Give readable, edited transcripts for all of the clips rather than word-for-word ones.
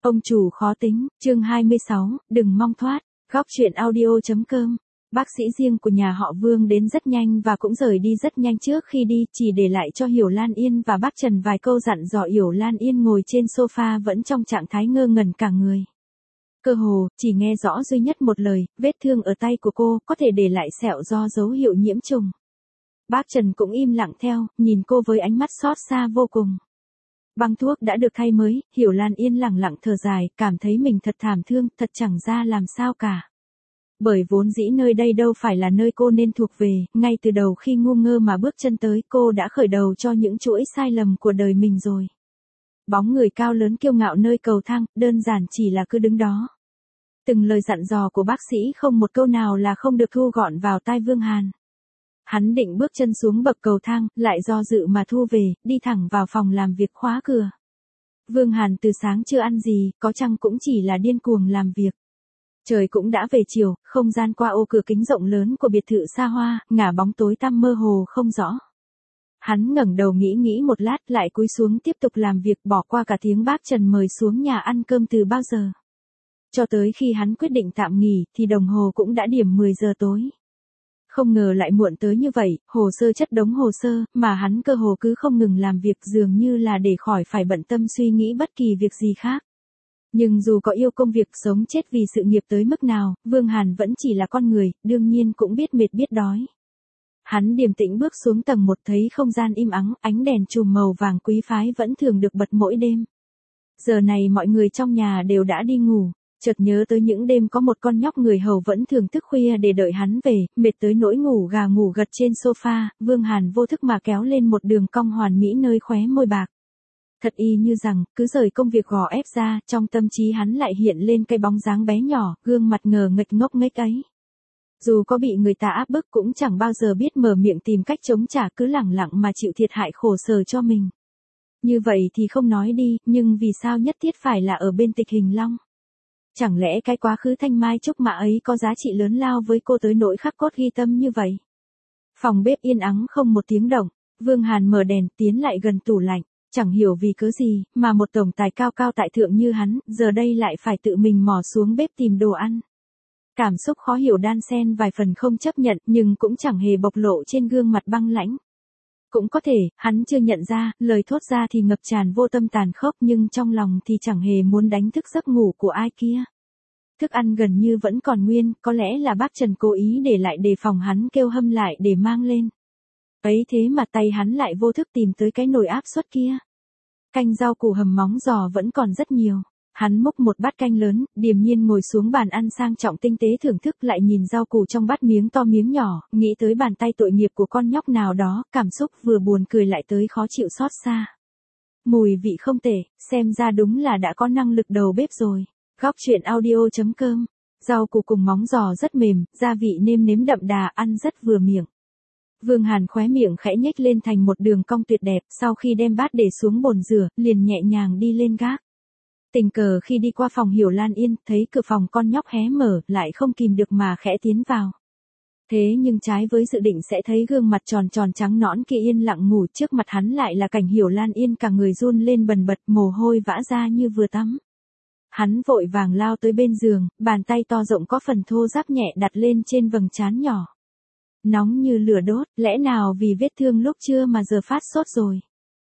Ông chủ khó tính, chương 26, đừng mong thoát, góc truyện audio.com. Bác sĩ riêng của nhà họ Vương đến rất nhanh và cũng rời đi rất nhanh trước khi đi, chỉ để lại cho Hiểu Lan Yên và bác Trần vài câu dặn dò. Hiểu Lan Yên ngồi trên sofa vẫn trong trạng thái ngơ ngẩn cả người. Cơ hồ, chỉ nghe rõ duy nhất một lời, vết thương ở tay của cô có thể để lại sẹo do dấu hiệu nhiễm trùng. Bác Trần cũng im lặng theo, nhìn cô với ánh mắt xót xa vô cùng. Băng thuốc đã được thay mới, Hiểu Lan Yên lặng lặng thở dài, cảm thấy mình thật thảm thương, thật chẳng ra làm sao cả. Bởi vốn dĩ nơi đây đâu phải là nơi cô nên thuộc về, ngay từ đầu khi ngu ngơ mà bước chân tới, cô đã khởi đầu cho những chuỗi sai lầm của đời mình rồi. Bóng người cao lớn kiêu ngạo nơi cầu thang, đơn giản chỉ là cứ đứng đó. Từng lời dặn dò của bác sĩ không một câu nào là không được thu gọn vào tai Vương Hàn. Hắn định bước chân xuống bậc cầu thang, lại do dự mà thu về, đi thẳng vào phòng làm việc khóa cửa. Vương Hàn từ sáng chưa ăn gì, có chăng cũng chỉ là điên cuồng làm việc. Trời cũng đã về chiều, không gian qua ô cửa kính rộng lớn của biệt thự xa hoa, ngả bóng tối tăm mơ hồ không rõ. Hắn ngẩng đầu nghĩ một lát lại cúi xuống tiếp tục làm việc, bỏ qua cả tiếng bác Trần mời xuống nhà ăn cơm từ bao giờ. Cho tới khi hắn quyết định tạm nghỉ thì đồng hồ cũng đã điểm 10 giờ tối. Không ngờ lại muộn tới như vậy, hồ sơ chất đống hồ sơ, mà hắn cơ hồ cứ không ngừng làm việc dường như là để khỏi phải bận tâm suy nghĩ bất kỳ việc gì khác. Nhưng dù có yêu công việc sống chết vì sự nghiệp tới mức nào, Vương Hàn vẫn chỉ là con người, đương nhiên cũng biết mệt biết đói. Hắn điềm tĩnh bước xuống tầng 1 thấy không gian im ắng, ánh đèn chùm màu vàng quý phái vẫn thường được bật mỗi đêm. Giờ này mọi người trong nhà đều đã đi ngủ. Chợt nhớ tới những đêm có một con nhóc người hầu vẫn thường thức khuya để đợi hắn về, mệt tới nỗi ngủ gà ngủ gật trên sofa, Vương Hàn vô thức mà kéo lên một đường cong hoàn mỹ nơi khóe môi bạc. Thật y như rằng, cứ rời công việc gò ép ra, trong tâm trí hắn lại hiện lên cái bóng dáng bé nhỏ, gương mặt ngờ nghệch ngốc nghếch ấy. Dù có bị người ta áp bức cũng chẳng bao giờ biết mở miệng tìm cách chống trả, cứ lẳng lặng mà chịu thiệt hại khổ sở cho mình. Như vậy thì không nói đi, nhưng vì sao nhất thiết phải là ở bên Tịch Hình Long? Chẳng lẽ cái quá khứ thanh mai trúc mã ấy có giá trị lớn lao với cô tới nỗi khắc cốt ghi tâm như vậy? Phòng bếp yên ắng không một tiếng động, Vương Hàn mở đèn tiến lại gần tủ lạnh, chẳng hiểu vì cớ gì, mà một tổng tài cao cao tại thượng như hắn, giờ đây lại phải tự mình mò xuống bếp tìm đồ ăn. Cảm xúc khó hiểu đan xen vài phần không chấp nhận nhưng cũng chẳng hề bộc lộ trên gương mặt băng lãnh. Cũng có thể, hắn chưa nhận ra, lời thốt ra thì ngập tràn vô tâm tàn khốc nhưng trong lòng thì chẳng hề muốn đánh thức giấc ngủ của ai kia. Thức ăn gần như vẫn còn nguyên, có lẽ là bác Trần cố ý để lại đề phòng hắn kêu hâm lại để mang lên. Ấy thế mà tay hắn lại vô thức tìm tới cái nồi áp suất kia. Canh rau củ hầm móng giò vẫn còn rất nhiều. Hắn múc một bát canh lớn, điềm nhiên ngồi xuống bàn ăn sang trọng tinh tế thưởng thức, lại nhìn rau củ trong bát miếng to miếng nhỏ, nghĩ tới bàn tay tội nghiệp của con nhóc nào đó, cảm xúc vừa buồn cười lại tới khó chịu xót xa. Mùi vị không tệ, xem ra đúng là đã có năng lực đầu bếp rồi. Góc truyện audio.com. Rau củ cùng móng giò rất mềm, gia vị nêm nếm đậm đà, ăn rất vừa miệng. Vương Hàn khóe miệng khẽ nhếch lên thành một đường cong tuyệt đẹp, sau khi đem bát để xuống bồn rửa, liền nhẹ nhàng đi lên gác. Tình cờ khi đi qua phòng Hiểu Lan Yên, thấy cửa phòng con nhóc hé mở, lại không kìm được mà khẽ tiến vào. Thế nhưng trái với dự định sẽ thấy gương mặt tròn tròn trắng nõn kia yên lặng ngủ, trước mặt hắn lại là cảnh Hiểu Lan Yên cả người run lên bần bật, mồ hôi vã ra như vừa tắm. Hắn vội vàng lao tới bên giường, bàn tay to rộng có phần thô ráp nhẹ đặt lên trên vầng trán nhỏ. Nóng như lửa đốt, lẽ nào vì vết thương lúc trưa mà giờ phát sốt rồi?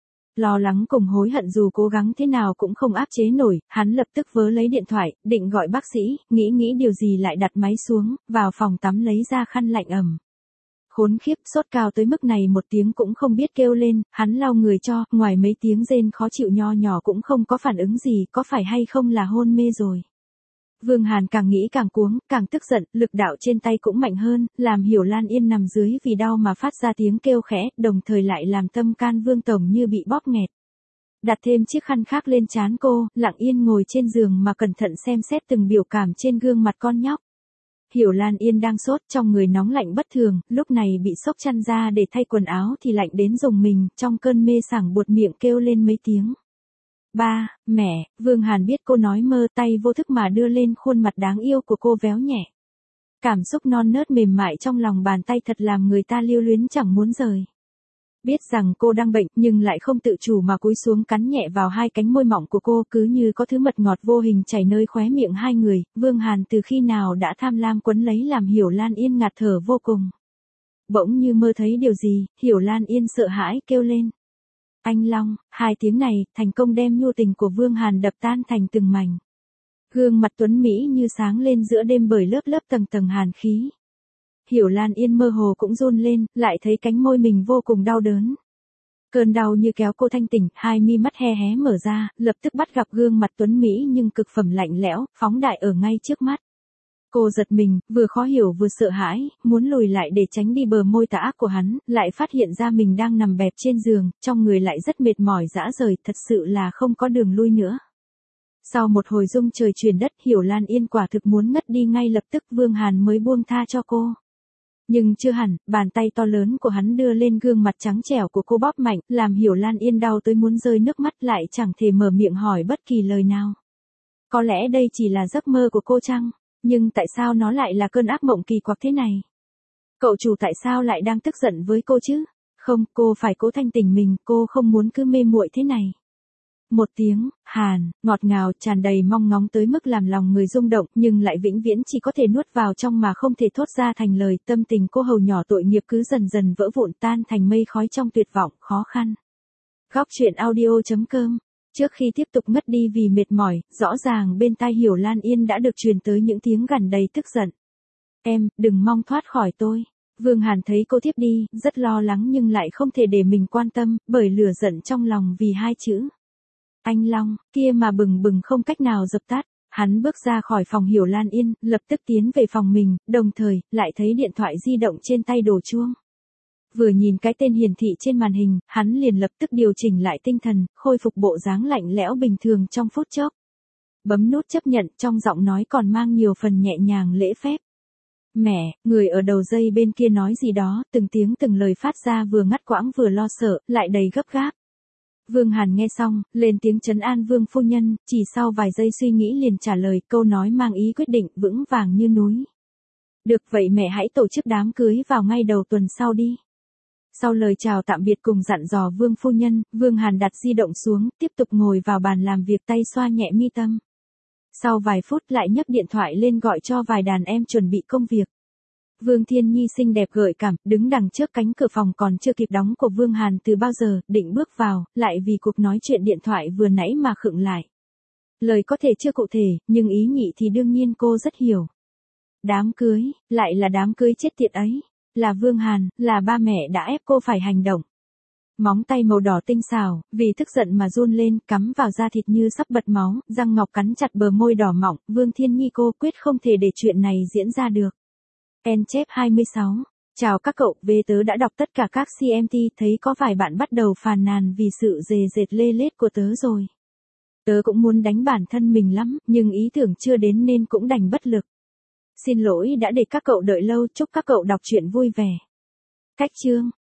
Lo lắng cùng hối hận dù cố gắng thế nào cũng không áp chế nổi, hắn lập tức vớ lấy điện thoại, định gọi bác sĩ, nghĩ điều gì lại đặt máy xuống, vào phòng tắm lấy ra khăn lạnh ẩm. Khốn khiếp, sốt cao tới mức này một tiếng cũng không biết kêu lên, hắn lau người cho, ngoài mấy tiếng rên khó chịu nho nhỏ cũng không có phản ứng gì, có phải hay không là hôn mê rồi. Vương Hàn càng nghĩ càng cuống, càng tức giận, lực đạo trên tay cũng mạnh hơn, làm Hiểu Lan Yên nằm dưới vì đau mà phát ra tiếng kêu khẽ, đồng thời lại làm tâm can Vương tổng như bị bóp nghẹt. Đặt thêm chiếc khăn khác lên trán cô, lặng yên ngồi trên giường mà cẩn thận xem xét từng biểu cảm trên gương mặt con nhóc. Hiểu Lan Yên đang sốt, trong người nóng lạnh bất thường, lúc này bị xốc chăn ra để thay quần áo thì lạnh đến rùng mình, trong cơn mê sảng buột miệng kêu lên mấy tiếng. Ba, mẹ, Vương Hàn biết cô nói mơ, tay vô thức mà đưa lên khuôn mặt đáng yêu của cô véo nhẹ. Cảm xúc non nớt mềm mại trong lòng bàn tay thật làm người ta lưu luyến chẳng muốn rời. Biết rằng cô đang bệnh nhưng lại không tự chủ mà cúi xuống cắn nhẹ vào hai cánh môi mỏng của cô, cứ như có thứ mật ngọt vô hình chảy nơi khóe miệng hai người. Vương Hàn từ khi nào đã tham lam quấn lấy làm Hiểu Lan Yên ngạt thở vô cùng. Bỗng như mơ thấy điều gì, Hiểu Lan Yên sợ hãi kêu lên. Anh Long, hai tiếng này thành công đem nhu tình của Vương Hàn đập tan thành từng mảnh. Gương mặt tuấn Mỹ như sáng lên giữa đêm bởi lớp lớp tầng tầng hàn khí. Hiểu Lan Yên mơ hồ cũng run lên, lại thấy cánh môi mình vô cùng đau đớn. Cơn đau như kéo cô thanh tỉnh, hai mi mắt hé hé mở ra, lập tức bắt gặp gương mặt tuấn Mỹ nhưng cực phẩm lạnh lẽo, phóng đại ở ngay trước mắt. Cô giật mình, vừa khó hiểu vừa sợ hãi, muốn lùi lại để tránh đi bờ môi tà ác của hắn, lại phát hiện ra mình đang nằm bẹp trên giường, trong người lại rất mệt mỏi rã rời, thật sự là không có đường lui nữa. Sau một hồi rung trời chuyển đất, Hiểu Lan Yên quả thực muốn ngất đi ngay lập tức, Vương Hàn mới buông tha cho cô. Nhưng chưa hẳn, bàn tay to lớn của hắn đưa lên gương mặt trắng trẻo của cô bóp mạnh, làm Hiểu Lan Yên đau tới muốn rơi nước mắt, lại chẳng thể mở miệng hỏi bất kỳ lời nào. Có lẽ đây chỉ là giấc mơ của cô chăng? Nhưng tại sao nó lại là cơn ác mộng kỳ quặc thế này? Cậu chủ tại sao lại đang tức giận với cô chứ? Không, cô phải cố thanh tỉnh mình, cô không muốn cứ mê muội thế này. Một tiếng, Hàn, ngọt ngào, tràn đầy mong ngóng tới mức làm lòng người rung động, nhưng lại vĩnh viễn chỉ có thể nuốt vào trong mà không thể thốt ra thành lời. Tâm tình cô hầu nhỏ tội nghiệp cứ dần dần vỡ vụn tan thành mây khói trong tuyệt vọng, khó khăn. Góc truyện audio.com. Trước khi tiếp tục ngất đi vì mệt mỏi, rõ ràng bên tai Hiểu Lan Yên đã được truyền tới những tiếng gằn đầy tức giận. Em, đừng mong thoát khỏi tôi. Vương Hàn thấy cô tiếp đi, rất lo lắng nhưng lại không thể để mình quan tâm, bởi lửa giận trong lòng vì hai chữ. Anh Long, kia mà bừng bừng không cách nào dập tắt. Hắn bước ra khỏi phòng Hiểu Lan Yên, lập tức tiến về phòng mình, đồng thời, lại thấy điện thoại di động trên tay đổ chuông. Vừa nhìn cái tên hiển thị trên màn hình, hắn liền lập tức điều chỉnh lại tinh thần, khôi phục bộ dáng lạnh lẽo bình thường trong phút chốc. Bấm nút chấp nhận, trong giọng nói còn mang nhiều phần nhẹ nhàng lễ phép. Mẹ, người ở đầu dây bên kia nói gì đó, từng tiếng từng lời phát ra vừa ngắt quãng vừa lo sợ, lại đầy gấp gáp. Vương Hàn nghe xong, lên tiếng trấn an Vương phu nhân, chỉ sau vài giây suy nghĩ liền trả lời, câu nói mang ý quyết định, vững vàng như núi. Được vậy mẹ hãy tổ chức đám cưới vào ngay đầu tuần sau đi. Sau lời chào tạm biệt cùng dặn dò Vương phu nhân, Vương Hàn đặt di động xuống, tiếp tục ngồi vào bàn làm việc, tay xoa nhẹ mi tâm. Sau vài phút lại nhấc điện thoại lên gọi cho vài đàn em chuẩn bị công việc. Vương Thiên Nhi xinh đẹp gợi cảm, đứng đằng trước cánh cửa phòng còn chưa kịp đóng của Vương Hàn từ bao giờ, định bước vào, lại vì cuộc nói chuyện điện thoại vừa nãy mà khựng lại. Lời có thể chưa cụ thể, nhưng ý nhị thì đương nhiên cô rất hiểu. Đám cưới, lại là đám cưới chết tiệt ấy. Là Vương Hàn, là ba mẹ đã ép cô phải hành động. Móng tay màu đỏ tinh xảo, vì tức giận mà run lên, cắm vào da thịt như sắp bật máu, răng ngọc cắn chặt bờ môi đỏ mọng, Vương Thiên Nhi cô quyết không thể để chuyện này diễn ra được. Chép 26. Chào các cậu, về tớ đã đọc tất cả các CMT, thấy có vài bạn bắt đầu phàn nàn vì sự dề dệt lê lết của tớ rồi. Tớ cũng muốn đánh bản thân mình lắm, nhưng ý tưởng chưa đến nên cũng đành bất lực. Xin lỗi đã để các cậu đợi lâu, chúc các cậu đọc truyện vui vẻ. Cách chương